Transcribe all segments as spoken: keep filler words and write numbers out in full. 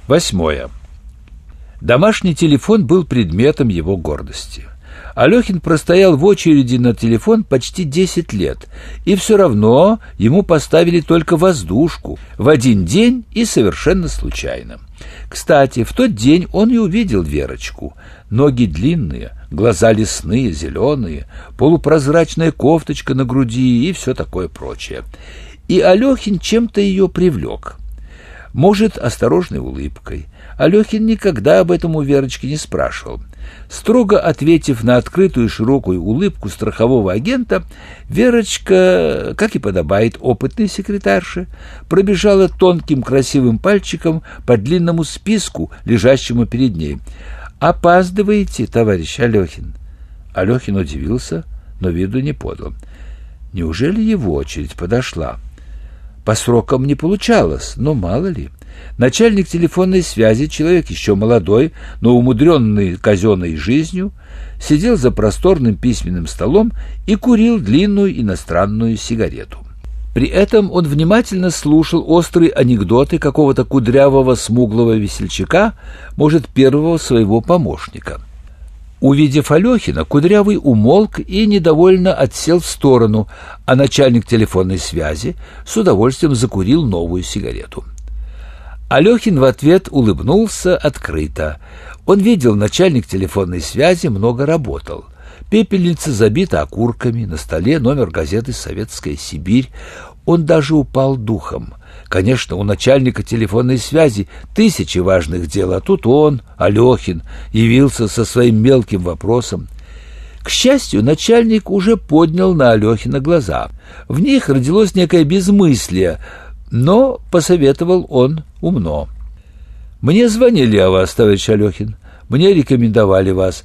Восьмое. Домашний телефон был предметом его гордости. Алехин простоял в очереди на телефон почти десять лет, и все равно ему поставили только воздушку в один день и совершенно случайно. Кстати, в тот день он и увидел Верочку. Ноги длинные, глаза лесные, зеленые, полупрозрачная кофточка на груди и все такое прочее. И Алехин чем-то ее привлек. Может, осторожной улыбкой. Алехин никогда об этом у Верочки не спрашивал. Строго ответив на открытую широкую улыбку страхового агента, Верочка, как и подобает опытной секретарше, пробежала тонким красивым пальчиком по длинному списку, лежащему перед ней. «Опаздываете, товарищ Алехин?» Алехин удивился, но виду не подал. Неужели его очередь подошла? По срокам не получалось, но мало ли. Начальник телефонной связи, человек еще молодой, но умудренный казенной жизнью, сидел за просторным письменным столом и курил длинную иностранную сигарету. При этом он внимательно слушал острые анекдоты какого-то кудрявого смуглого весельчака, может, первого своего помощника. Увидев Алехина, Кудрявый умолк и недовольно отсел в сторону, а начальник телефонной связи с удовольствием закурил новую сигарету. Алехин в ответ улыбнулся открыто. Он видел, начальник телефонной связи много работал. Пепельница забита окурками, на столе номер газеты «Советская Сибирь». Он даже упал духом. Конечно, у начальника телефонной связи тысячи важных дел, а тут он, Алехин, явился со своим мелким вопросом. К счастью, начальник уже поднял на Алехина глаза. В них родилось некое безмыслие, но посоветовал он умно. «Мне звонили о вас, товарищ Алехин, мне рекомендовали вас,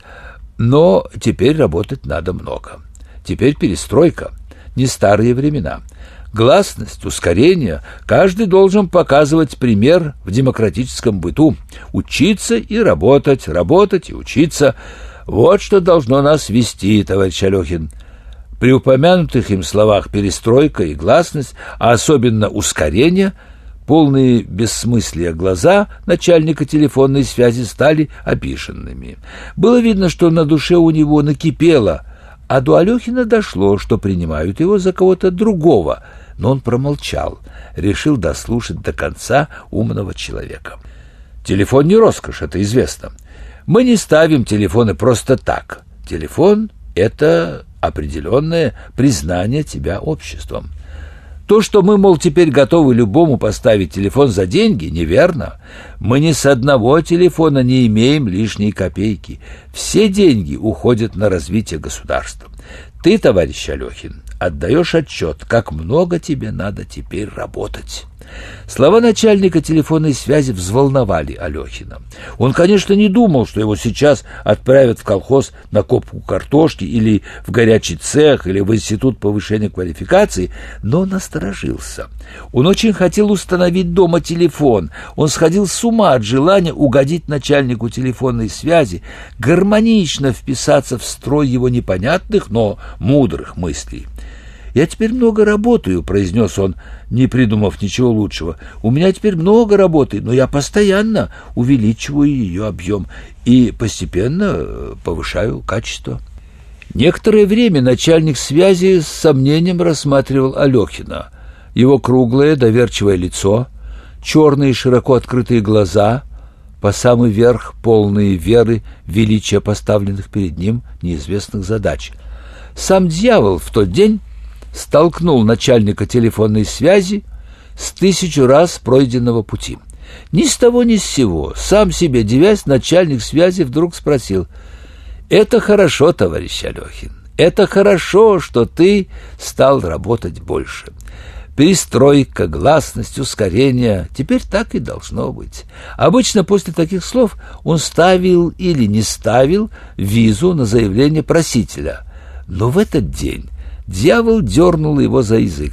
но теперь работать надо много. Теперь перестройка, не старые времена. Гласность, ускорение, каждый должен показывать пример в демократическом быту. Учиться и работать, работать и учиться. Вот что должно нас вести, товарищ Алехин». При упомянутых им словах перестройка и гласность, а особенно ускорение, полные бессмыслия глаза начальника телефонной связи стали обиженными. Было видно, что на душе у него накипело, а до Алехина дошло, что принимают его за кого-то другого, но он промолчал, решил дослушать до конца умного человека. Телефон не роскошь, это известно. Мы не ставим телефоны просто так. Телефон — это определенное признание тебя обществом. То, что мы, мол, теперь готовы любому поставить телефон за деньги, неверно. Мы ни с одного телефона не имеем лишней копейки. Все деньги уходят на развитие государства. Ты, товарищ Алехин, отдаешь отчет, как много тебе надо теперь работать. Слова начальника телефонной связи взволновали Алехина. Он, конечно, не думал, что его сейчас отправят в колхоз на копку картошки или в горячий цех, или в институт повышения квалификации, но насторожился. Он очень хотел установить дома телефон. Он сходил с ума от желания угодить начальнику телефонной связи, гармонично вписаться в строй его непонятных, но мудрых мыслей. «Я теперь много работаю», — произнес он, не придумав ничего лучшего. «У меня теперь много работы, но я постоянно увеличиваю ее объем и постепенно повышаю качество». Некоторое время начальник связи с сомнением рассматривал Алехина. Его круглое доверчивое лицо, черные широко открытые глаза, по самый верх полные веры в величие поставленных перед ним неизвестных задач. Сам дьявол в тот день столкнул начальника телефонной связи с тысячу раз пройденного пути. Ни с того ни с сего, сам себе дивясь, начальник связи вдруг спросил: «Это хорошо, товарищ Алехин, это хорошо, что ты стал работать больше. Перестройка, гласность, ускорение, теперь так и должно быть». Обычно после таких слов он ставил или не ставил визу на заявление просителя. Но в этот день дьявол дернул его за язык.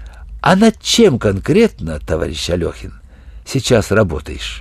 «А над чем конкретно, товарищ Алехин, сейчас работаешь?»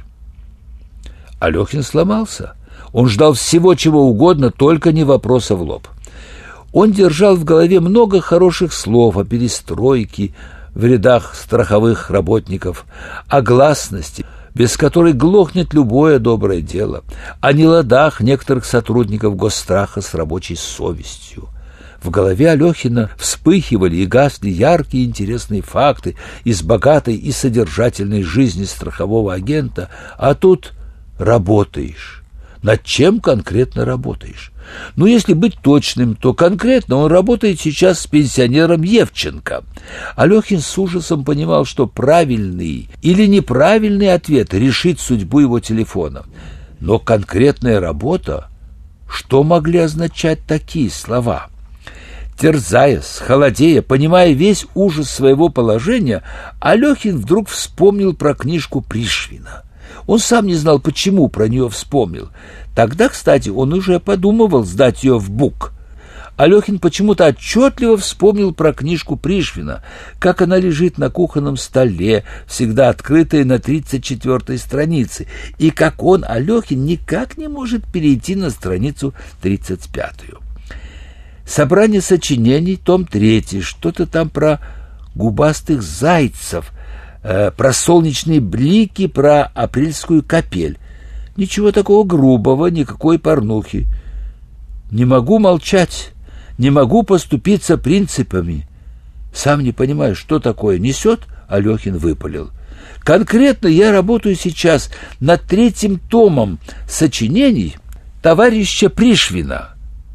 Алехин сломался. Он ждал всего, чего угодно, только не вопроса в лоб. Он держал в голове много хороших слов о перестройке в рядах страховых работников, о гласности, без которой глохнет любое доброе дело, о неладах некоторых сотрудников Госстраха с рабочей совестью. В голове Алехина вспыхивали и гасли яркие интересные факты из богатой и содержательной жизни страхового агента, а тут работаешь. Над чем конкретно работаешь? Ну, если быть точным, то конкретно он работает сейчас с пенсионером Евченко. Алехин с ужасом понимал, что правильный или неправильный ответ решит судьбу его телефона. Но конкретная работа, что могли означать такие слова? Терзаясь, холодея, понимая весь ужас своего положения, Алехин вдруг вспомнил про книжку Пришвина. Он сам не знал, почему про нее вспомнил. Тогда, кстати, он уже подумывал сдать ее в БУК. Алехин почему-то отчетливо вспомнил про книжку Пришвина, как она лежит на кухонном столе, всегда открытая на тридцать четвёртой странице, и как он, Алехин, никак не может перейти на страницу тридцать пятую. Собрание сочинений, том третий, что-то там про губастых зайцев, э, про солнечные блики, про апрельскую капель. Ничего такого грубого, никакой порнухи. Не могу молчать, не могу поступиться принципами. Сам не понимаю, что такое несет, Алехин выпалил. Конкретно я работаю сейчас над третьим томом сочинений товарища Пришвина.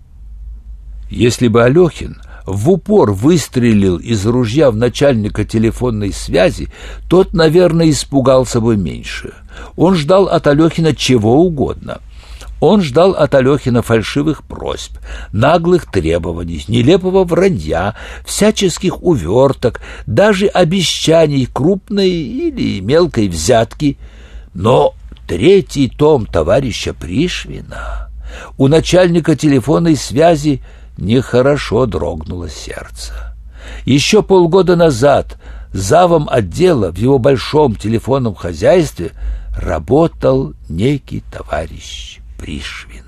Если бы Алехин в упор выстрелил из ружья в начальника телефонной связи, тот, наверное, испугался бы меньше. Он ждал от Алехина чего угодно. Он ждал от Алехина фальшивых просьб, наглых требований, нелепого вранья, всяческих уверток, даже обещаний крупной или мелкой взятки. Но третий том товарища Пришвина у начальника телефонной связи нехорошо дрогнуло сердце. Еще полгода назад завом отдела в его большом телефонном хозяйстве работал некий товарищ Пришвин.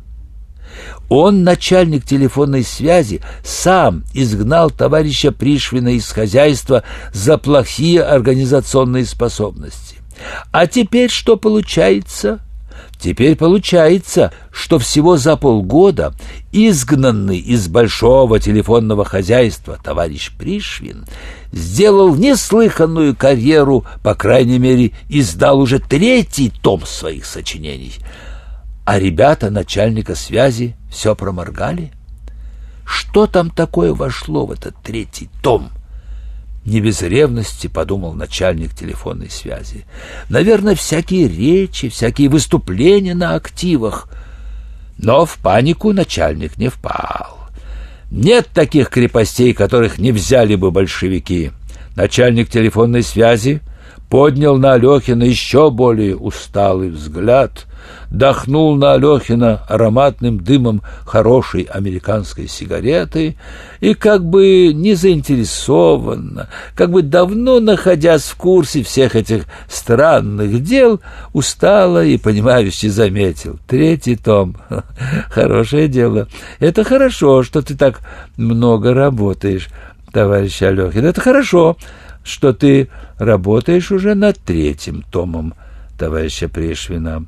Он, начальник телефонной связи, сам изгнал товарища Пришвина из хозяйства за плохие организационные способности. А теперь что получается? Теперь получается, что всего за полгода изгнанный из большого телефонного хозяйства товарищ Пришвин сделал неслыханную карьеру, по крайней мере, издал уже третий том своих сочинений. А ребята начальника связи все проморгали. Что там такое вошло в этот третий том? Не без ревности, подумал начальник телефонной связи. Наверное, всякие речи, всякие выступления на активах. Но в панику начальник не впал. Нет таких крепостей, которых не взяли бы большевики. Начальник телефонной связи поднял на Алехина еще более усталый взгляд, дохнул на Алехина ароматным дымом хорошей американской сигареты и, как бы не заинтересованно, как бы давно находясь в курсе всех этих странных дел, устало и понимающе заметил: третий том, хорошее дело. Это хорошо, что ты так много работаешь, товарищ Алехин. Это хорошо, что ты работаешь уже над третьим томом товарища Пришвина.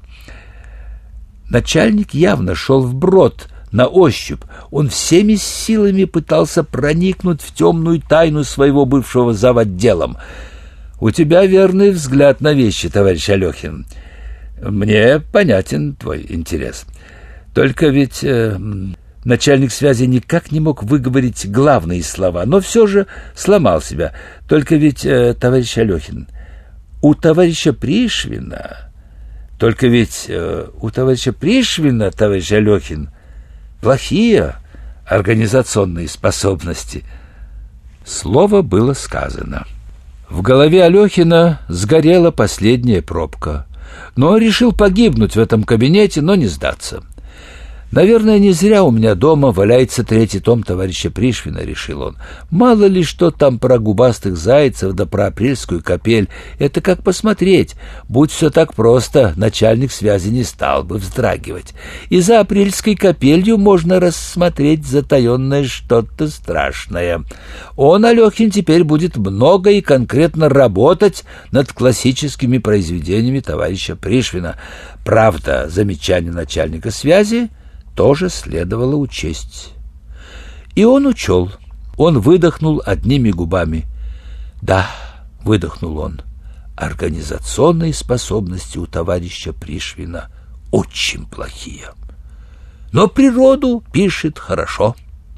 Начальник явно шел вброд, на ощупь. Он всеми силами пытался проникнуть в темную тайну своего бывшего завотделом. У тебя верный взгляд на вещи, товарищ Алехин. Мне понятен твой интерес. Только ведь э, начальник связи никак не мог выговорить главные слова, но все же сломал себя. Только ведь, э, товарищ Алехин, у товарища Пришвина... Только ведь э, у товарища Пришвина, товарищ Алехин, плохие организационные способности. Слово было сказано. В голове Алехина сгорела последняя пробка, но решил погибнуть в этом кабинете, но не сдаться. «Наверное, не зря у меня дома валяется третий том товарища Пришвина», — решил он. «Мало ли что там про губастых зайцев да про апрельскую капель. Это как посмотреть. Будь все так просто, начальник связи не стал бы вздрагивать. И за апрельской капелью можно рассмотреть затаенное что-то страшное. Он, Алехин, теперь будет много и конкретно работать над классическими произведениями товарища Пришвина. Правда, замечание начальника связи тоже следовало учесть». И он учел. Он выдохнул одними губами. «Да», — выдохнул он, — «организационные способности у товарища Пришвина очень плохие. Но природу пишет хорошо».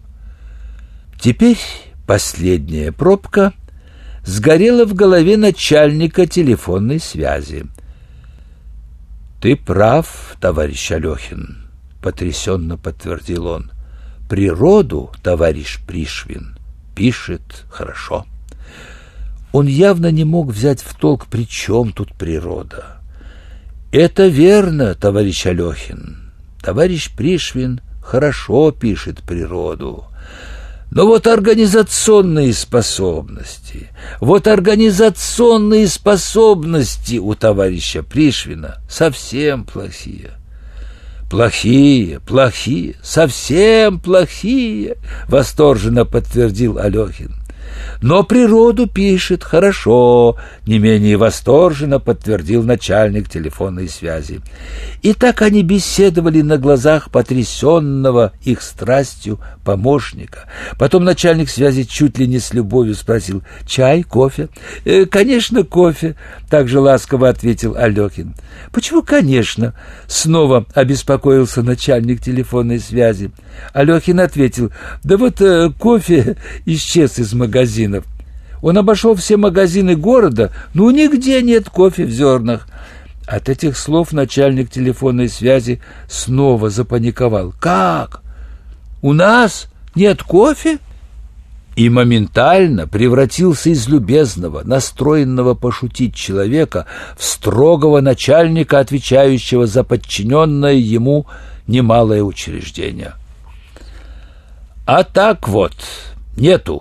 Теперь последняя пробка сгорела в голове начальника телефонной связи. «Ты прав, товарищ Алехин», — потрясенно подтвердил он. «Природу товарищ Пришвин пишет хорошо». Он явно не мог взять в толк, при чем тут природа. «Это верно, товарищ Алехин. Товарищ Пришвин хорошо пишет природу. Но вот организационные способности, вот организационные способности у товарища Пришвина совсем плохие. Плохие, плохие, совсем плохие», — восторженно подтвердил Алехин. «Но природу пишет хорошо», — не менее восторженно подтвердил начальник телефонной связи. И так они беседовали на глазах потрясенного их страстью помощника. Потом начальник связи чуть ли не с любовью спросил: «Чай, кофе?» «Э, «Конечно, кофе», — также ласково ответил Алехин. «Почему «конечно»?» — снова обеспокоился начальник телефонной связи. Алехин ответил: «Да вот э, кофе исчез из магазинов». Он обошел все магазины города, но нигде нет кофе в зернах. От этих слов начальник телефонной связи снова запаниковал. «Как? У нас нет кофе?» И моментально превратился из любезного, настроенного пошутить человека в строгого начальника, отвечающего за подчиненное ему немалое учреждение. «А так вот, нету».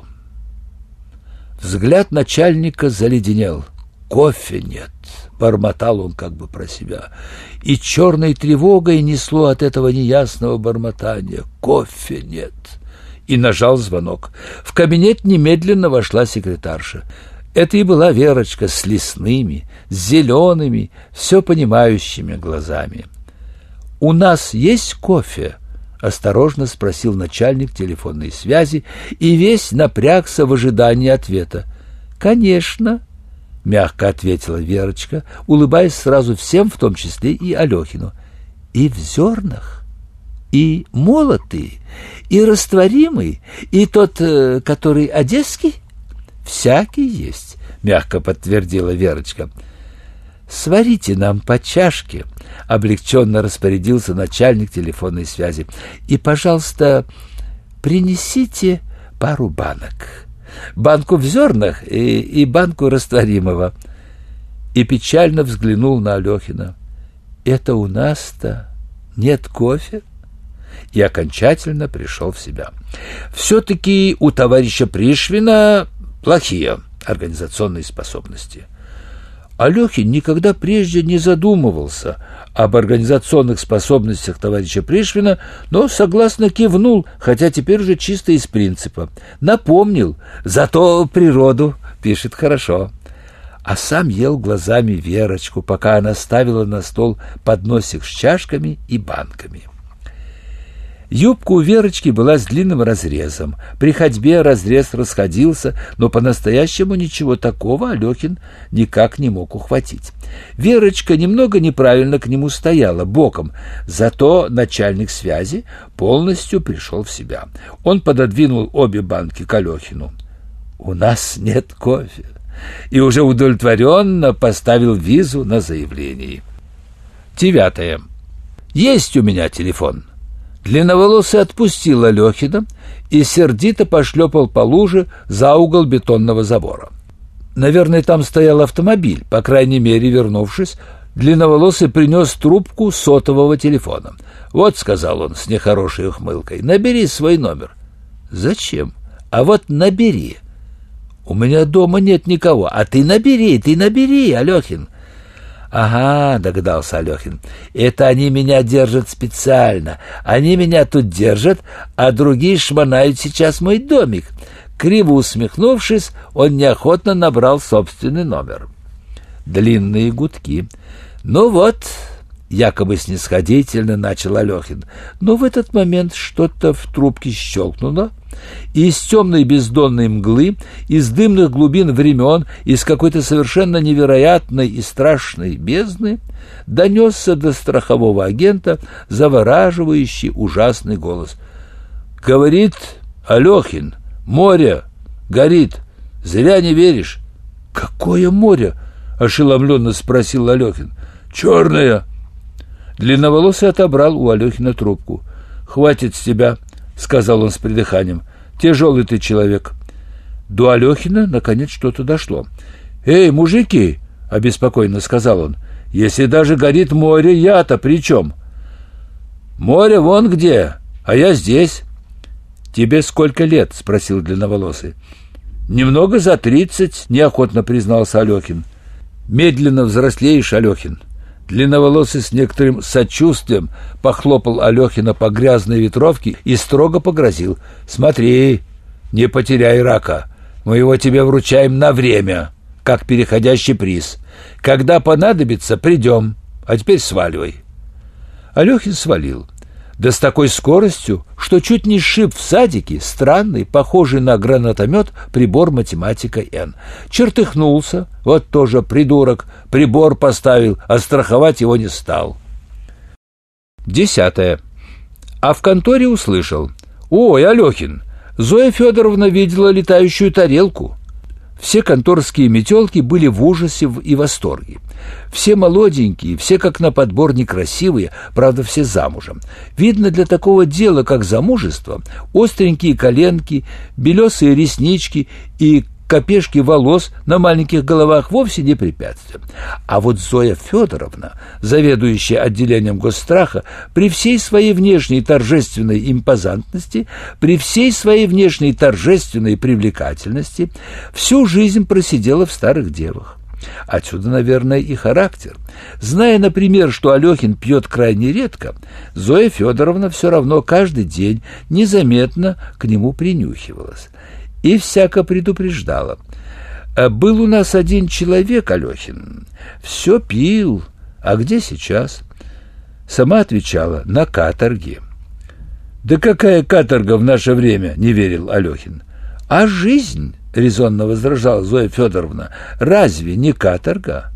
Взгляд начальника заледенел. «Кофе нет», — бормотал он как бы про себя, и черной тревогой несло от этого неясного бормотания. «Кофе нет». И нажал звонок. В кабинет немедленно вошла секретарша. Это и была Верочка с лесными, с зелеными, все понимающими глазами. «У нас есть кофе?» — осторожно спросил начальник телефонной связи, и весь напрягся в ожидании ответа. «Конечно», — мягко ответила Верочка, улыбаясь сразу всем, в том числе и Алехину. «И в зернах, и молотый, и растворимый, и тот, который одесский?» «Всякий есть», — мягко подтвердила Верочка. «Сварите нам по чашке», — облегченно распорядился начальник телефонной связи. «И, пожалуйста, принесите пару банок. Банку в зернах и, и банку растворимого». И печально взглянул на Алехина. «Это у нас-то нет кофе?» И окончательно пришел в себя. Все-таки у товарища Пришвина плохие организационные способности. Алехин никогда прежде не задумывался об организационных способностях товарища Пришвина, но согласно кивнул, хотя теперь уже чисто из принципа. Напомнил: «Зато природу пишет хорошо». А сам ел глазами Верочку, пока она ставила на стол подносик с чашками и банками. Юбка у Верочки была с длинным разрезом. При ходьбе разрез расходился, но по-настоящему ничего такого Алехин никак не мог ухватить. Верочка немного неправильно к нему стояла, боком, зато начальник связи полностью пришел в себя. Он пододвинул обе банки к Алехину. «У нас нет кофе», и уже удовлетворенно поставил визу на заявлении. Девятое. «Есть у меня телефон». Длинноволосый отпустил Алехина и сердито пошлепал по луже за угол бетонного забора. Наверное, там стоял автомобиль. По крайней мере, вернувшись, Длинноволосый принес трубку сотового телефона. «Вот», — сказал он с нехорошей ухмылкой, — «набери свой номер». «Зачем? А вот набери». «У меня дома нет никого». «А ты набери, ты набери, Алехин». «Ага», — догадался Алехин, — «это они меня держат специально. Они меня тут держат, а другие шмонают сейчас мой домик». Криво усмехнувшись, он неохотно набрал собственный номер. Длинные гудки. «Ну вот», — якобы снисходительно начал Алехин, но в этот момент что-то в трубке щелкнуло, и из темной бездонной мглы, из дымных глубин времен, из какой-то совершенно невероятной и страшной бездны донесся до страхового агента завораживающий ужасный голос. «Говорит Алехин, море горит, зря не веришь». «Какое море?» — ошеломленно спросил Алехин. «Черное». Длинноволосый отобрал у Алехина трубку. «Хватит с тебя», — сказал он с придыханием. «Тяжелый ты человек». До Алехина наконец что-то дошло. «Эй, мужики», — обеспокоенно сказал он, — «если даже горит море, я-то при чем?» «Море вон где, а я здесь». «Тебе сколько лет?» — спросил Длинноволосый. «Немного за тридцать», — неохотно признался Алехин. «Медленно взрослеешь, Алехин». Длинноволосый с некоторым сочувствием похлопал Алехина по грязной ветровке и строго погрозил. «Смотри, не потеряй рака. Мы его тебе вручаем на время, как переходящий приз. Когда понадобится, придем. А теперь сваливай». Алехин свалил. Да с такой скоростью, что чуть не сшиб в садике странный, похожий на гранатомет, прибор математика Н. Чертыхнулся, вот тоже придурок, прибор поставил, а страховать его не стал. Десятое. А в конторе услышал: «Ой, Алехин, Зоя Федоровна видела летающую тарелку». Все конторские метелки были в ужасе и восторге. Все молоденькие, все как на подбор некрасивые, правда, все замужем. Видно, для такого дела, как замужество, остренькие коленки, белесые реснички и копешки волос на маленьких головах вовсе не препятствие. А вот Зоя Федоровна, заведующая отделением госстраха, при всей своей внешней торжественной импозантности, при всей своей внешней торжественной привлекательности, всю жизнь просидела в старых девах. Отсюда, наверное, и характер. Зная, например, что Алехин пьет крайне редко, Зоя Федоровна все равно каждый день незаметно к нему принюхивалась и всяко предупреждала. «Был у нас один человек, Алехин, все пил, а где сейчас?» Сама отвечала: «На каторге». «Да какая каторга в наше время?» — не верил Алехин. «А жизнь?» — резонно возражала Зоя Федоровна. «Разве не каторга?»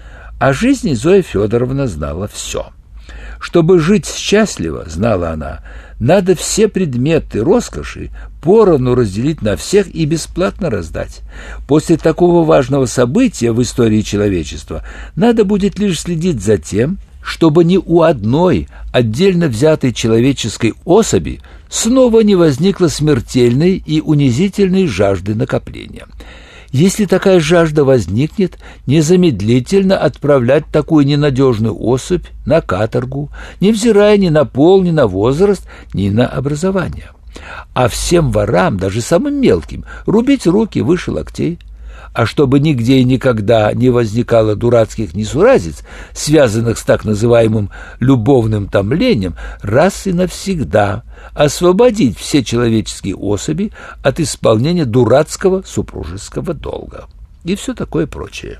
О жизни Зоя Федоровна знала все. Чтобы жить счастливо, знала она, надо все предметы роскоши поровну разделить на всех и бесплатно раздать. После такого важного события в истории человечества надо будет лишь следить за тем, чтобы ни у одной отдельно взятой человеческой особи снова не возникло смертельной и унизительной жажды накопления. Если такая жажда возникнет, незамедлительно отправлять такую ненадежную особь на каторгу, невзирая ни на пол, ни на возраст, ни на образование. А всем ворам, даже самым мелким, рубить руки выше локтей. А чтобы нигде и никогда не возникало дурацких несуразиц, связанных с так называемым любовным томлением, раз и навсегда освободить все человеческие особи от исполнения дурацкого супружеского долга. И все такое прочее.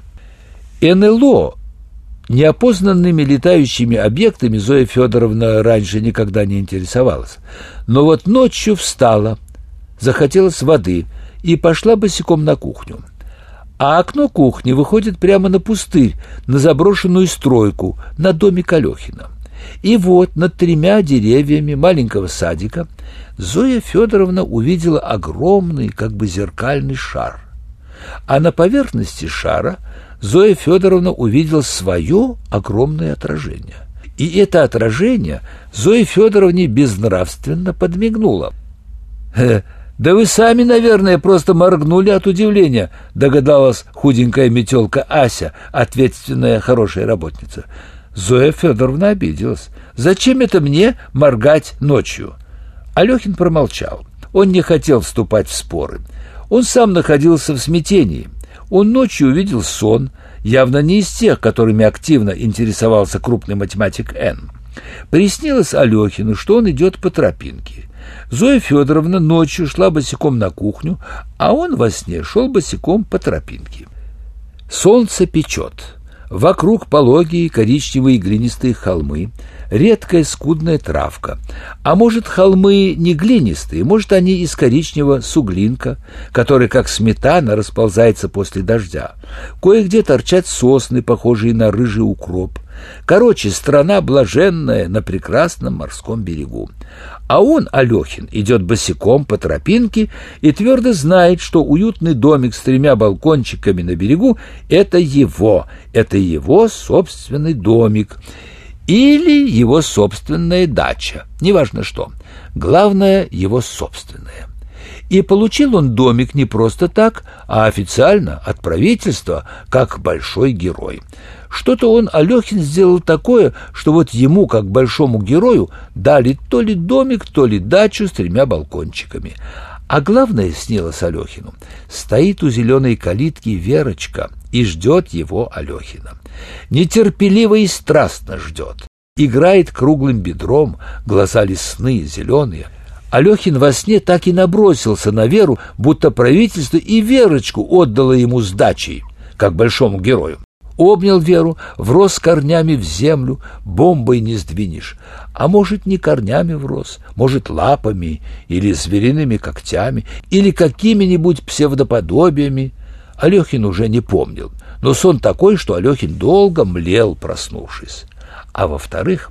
эн эл о неопознанными летающими объектами Зоя Федоровна раньше никогда не интересовалась. Но вот ночью встала, захотелось воды и пошла босиком на кухню. А окно кухни выходит прямо на пустырь, на заброшенную стройку, на домик Алехина. И вот над тремя деревьями маленького садика Зоя Федоровна увидела огромный, как бы зеркальный шар. А на поверхности шара Зоя Федоровна увидела свое огромное отражение. И это отражение Зое Федоровне безнравственно подмигнуло. «Да вы сами, наверное, просто моргнули от удивления», — догадалась худенькая метелка Ася, ответственная хорошая работница. Зоя Федоровна обиделась. «Зачем это мне моргать ночью?» Алехин промолчал. Он не хотел вступать в споры. Он сам находился в смятении. Он ночью увидел сон, явно не из тех, которыми активно интересовался крупный математик Н. Приснилось Алехину, что он идет по тропинке. Зоя Федоровна ночью шла босиком на кухню, а он во сне шел босиком по тропинке. Солнце печет. Вокруг пологие коричневые глинистые холмы, редкая скудная травка. А может, холмы не глинистые, может, они из коричневого суглинка, который, как сметана, расползается после дождя. Кое-где торчат сосны, похожие на рыжий укроп. Короче, страна блаженная на прекрасном морском берегу. А он, Алехин, идет босиком по тропинке и твердо знает, что уютный домик с тремя балкончиками на берегу — это его, это его собственный домик или его собственная дача, неважно что, главное — его собственное. И получил он домик не просто так, а официально от правительства, как большой герой. Что-то он, Алехин, сделал такое, что вот ему, как большому герою, дали то ли домик, то ли дачу с тремя балкончиками. А главное, снилось Алехину, стоит у зеленой калитки Верочка и ждет его, Алехина. Нетерпеливо и страстно ждет. Играет круглым бедром, глаза лесные, зеленые. Алехин во сне так и набросился на Веру, будто правительство и Верочку отдало ему с дачей, как большому герою. Обнял Веру, врос корнями в землю, бомбой не сдвинешь. А может, не корнями врос, может, лапами или звериными когтями, или какими-нибудь псевдоподобиями. Алехин уже не помнил, но сон такой, что Алехин долго млел, проснувшись. А во-вторых,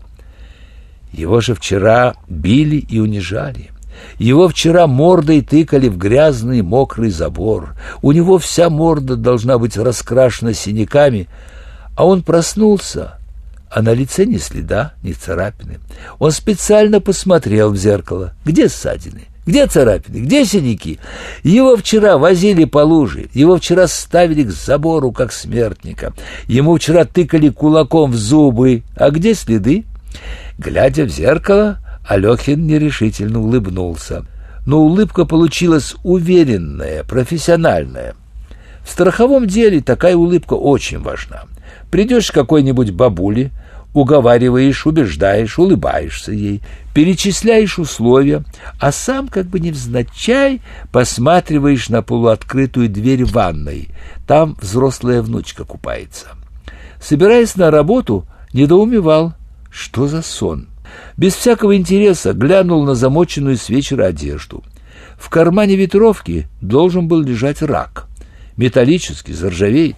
его же вчера били и унижали. Его вчера мордой тыкали в грязный мокрый забор. У него вся морда должна быть раскрашена синяками, а он проснулся, а на лице ни следа, ни царапины. Он специально посмотрел в зеркало. Где ссадины? Где царапины? Где синяки? Его вчера возили по луже, его вчера ставили к забору, как смертника. Ему вчера тыкали кулаком в зубы. А где следы? Глядя в зеркало, Алехин нерешительно улыбнулся. Но улыбка получилась уверенная, профессиональная. В страховом деле такая улыбка очень важна. Придешь к какой-нибудь бабуле, уговариваешь, убеждаешь, улыбаешься ей, перечисляешь условия, а сам как бы невзначай посматриваешь на полуоткрытую дверь ванной. Там взрослая внучка купается. Собираясь на работу, недоумевал, что за сон. Без всякого интереса глянул на замоченную с вечера одежду. В кармане ветровки должен был лежать рак. Металлический, заржавеет.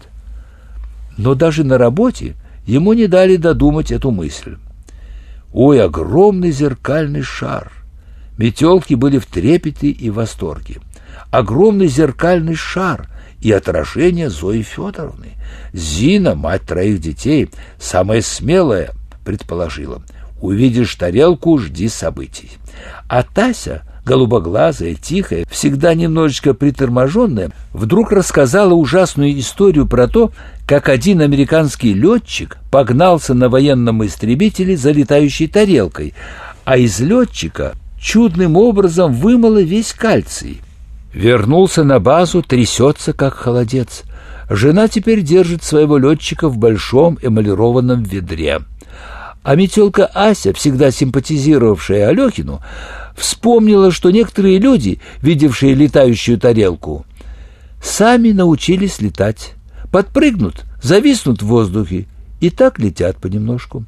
Но даже на работе ему не дали додумать эту мысль. Ой, огромный зеркальный шар! Метелки были в трепете и восторге. Огромный зеркальный шар и отражение Зои Федоровны. Зина, мать троих детей, самая смелая, предположила: увидишь тарелку, жди событий. А Тася, голубоглазая, тихая, всегда немножечко приторможенная, вдруг рассказала ужасную историю про то, как один американский летчик погнался на военном истребителе за летающей тарелкой, а из летчика чудным образом вымыло весь кальций. Вернулся на базу, трясется, как холодец. Жена теперь держит своего летчика в большом эмалированном ведре. А метелка Ася, всегда симпатизировавшая Алехину, вспомнила, что некоторые люди, видевшие летающую тарелку, сами научились летать. Подпрыгнут, зависнут в воздухе и так летят понемножку.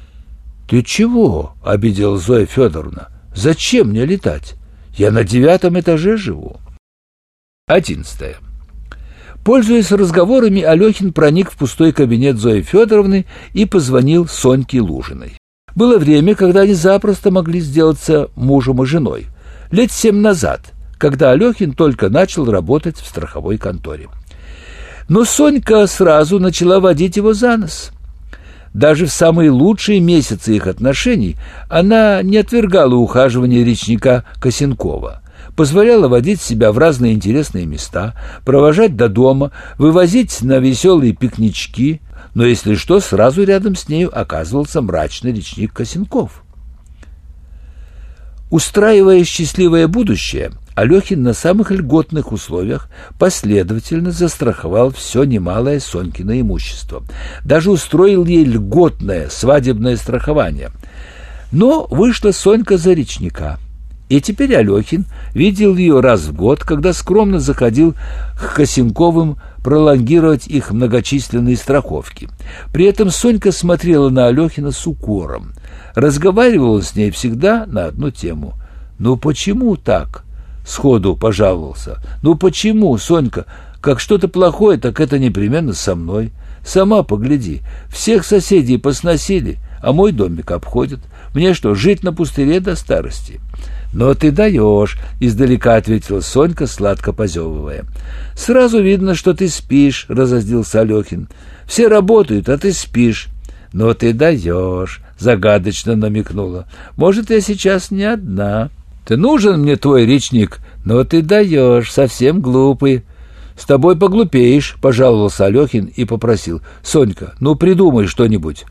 — Ты чего? — обиделась Зоя Федоровна. — Зачем мне летать? Я на девятом этаже живу. Одиннадцатое. Пользуясь разговорами, Алехин проник в пустой кабинет Зои Федоровны и позвонил Соньке Лужиной. Было время, когда они запросто могли сделаться мужем и женой. Лет семь назад, когда Алехин только начал работать в страховой конторе. Но Сонька сразу начала водить его за нос. Даже в самые лучшие месяцы их отношений она не отвергала ухаживания речника Косенкова. позволяла водить себя в разные интересные места, провожать до дома, вывозить на веселые пикнички, но если что, сразу рядом с нею оказывался мрачный речник Косенков. Устраивая счастливое будущее, Алехин на самых льготных условиях последовательно застраховал все немалое Сонькино имущество. Даже устроил ей льготное свадебное страхование. Но вышла Сонька за речника. И теперь Алехин видел ее раз в год, когда скромно заходил к Косенковым пролонгировать их многочисленные страховки. При этом Сонька смотрела на Алехина с укором. Разговаривал он с ней всегда на одну тему. «Ну почему так?» — сходу пожаловался. «Ну почему, Сонька? Как что-то плохое, так это непременно со мной. Сама погляди, всех соседей посносили, а мой домик обходят. Мне что, жить на пустыре до старости?» «Но ты даешь», — издалека ответила Сонька, сладко позевывая. «Сразу видно, что ты спишь», — разозлился Алехин. «Все работают, а ты спишь». «Но ты даешь», — загадочно намекнула. «Может, я сейчас не одна. Ты нужен мне твой речник, но ты даешь, совсем глупый». «С тобой поглупеешь», — пожаловался Алехин и попросил. «Сонька, ну придумай что-нибудь».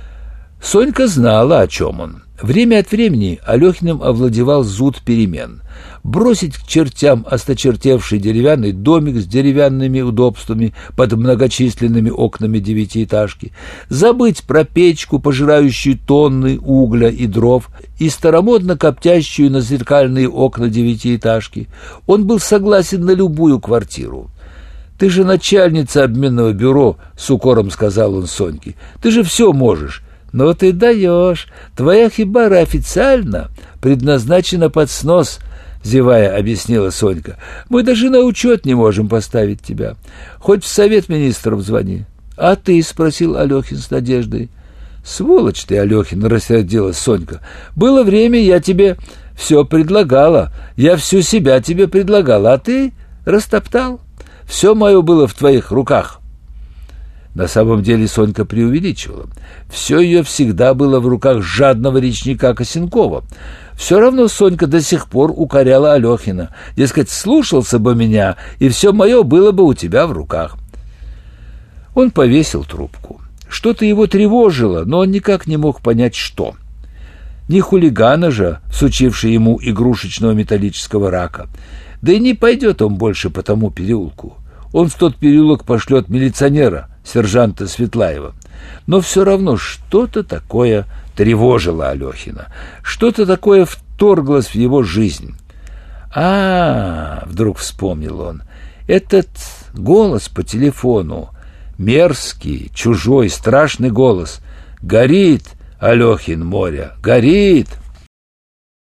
Сонька знала, о чем он. Время от времени Алехиным овладевал зуд перемен. Бросить к чертям осточертевший деревянный домик с деревянными удобствами под многочисленными окнами девятиэтажки, забыть про печку, пожирающую тонны угля и дров, и старомодно коптящую на зеркальные окна девятиэтажки. Он был согласен на любую квартиру. «Ты же начальница обменного бюро», — с укором сказал он Соньке. «Ты же все можешь». «Но ты даешь. Твоя хибара официально предназначена под снос», — зевая объяснила Сонька. «Мы даже на учет не можем поставить тебя. Хоть в совет министров звони». «А ты?» — спросил Алехин с надеждой. «Сволочь ты, Алехин!» — рассердилась Сонька. «Было время, я тебе все предлагала. Я всю себя тебе предлагала, а ты растоптал. Все мое было в твоих руках». На самом деле Сонька преувеличивала. Все ее всегда было в руках жадного речника Косенкова. Все равно Сонька до сих пор укоряла Алехина. Дескать, слушался бы меня, и все мое было бы у тебя в руках. Он повесил трубку. Что-то его тревожило, но он никак не мог понять, что. Не хулигана же, всучивший ему игрушечного металлического рака. Да и не пойдет он больше по тому переулку. Он в тот переулок пошлет милиционера, сержанта Светлаева. Но все равно что-то такое тревожило Алехина. Что-то такое вторглось в его жизнь. А, вдруг вспомнил он, этот голос по телефону, мерзкий, чужой, страшный голос. «Горит, Алехин, море, горит!»